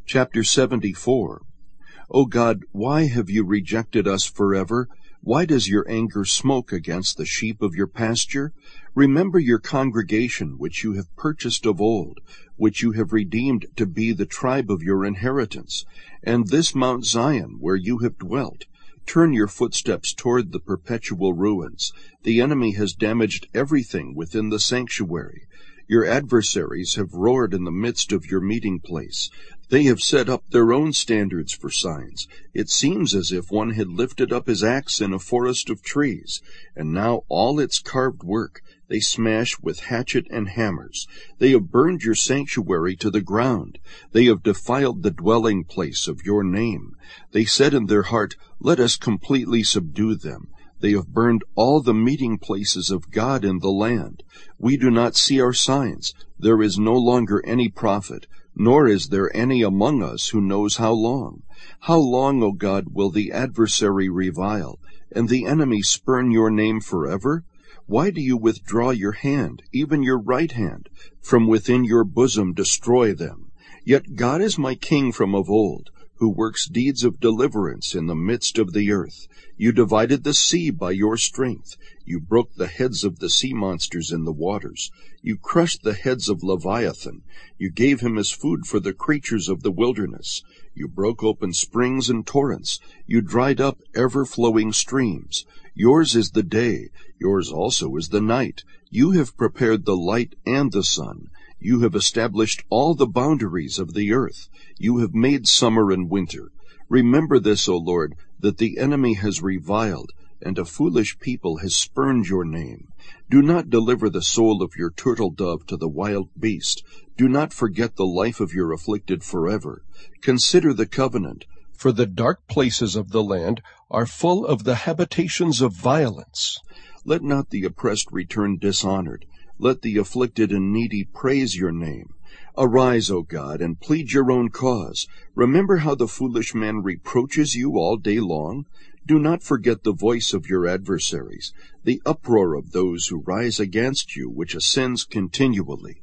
Chapter 74. O God, why have you rejected us forever? Why does your anger smoke against the sheep of your pasture? Remember your congregation, which you have purchased of old, which you have redeemed to be the tribe of your inheritance, and this Mount Zion, where you have dwelt. Turn your footsteps toward the perpetual ruins. The enemy has damaged everything within the sanctuary. Your adversaries have roared in the midst of your meeting place. They have set up their own standards for signs. It seems as if one had lifted up his axe in a forest of trees, and now all its carved work they smash with hatchet and hammers. They have burned your sanctuary to the ground. They have defiled the dwelling place of your name. They said in their heart, "Let us completely subdue them." They have burned all the meeting places of God in the land. We do not see our signs. There is no longer any prophet, nor is there any among us who knows how long. How long, O God, will the adversary revile, and the enemy spurn your name forever? Why do you withdraw your hand, even your right hand? From within your bosom destroy them. Yet God is my king from of old, who works deeds of deliverance in the midst of the earth. You divided the sea by your strength. You broke the heads of the sea monsters in the waters. You crushed the heads of Leviathan. You gave him as food for the creatures of the wilderness. You broke open springs and torrents. You dried up ever-flowing streams. Yours is the day, yours also is the night. You have prepared the light and the sun. You have established all the boundaries of the earth. You have made summer and winter. Remember this, O Lord, that the enemy has reviled, and a foolish people has spurned your name. Do not deliver the soul of your turtle-dove to the wild beast. Do not forget the life of your afflicted forever. Consider the covenant, for the dark places of the land are full of the habitations of violence. Let not the oppressed return dishonored. Let the afflicted and needy praise your name. Arise, O God, and plead your own cause. Remember how the foolish man reproaches you all day long. Do not forget the voice of your adversaries, the uproar of those who rise against you, which ascends continually.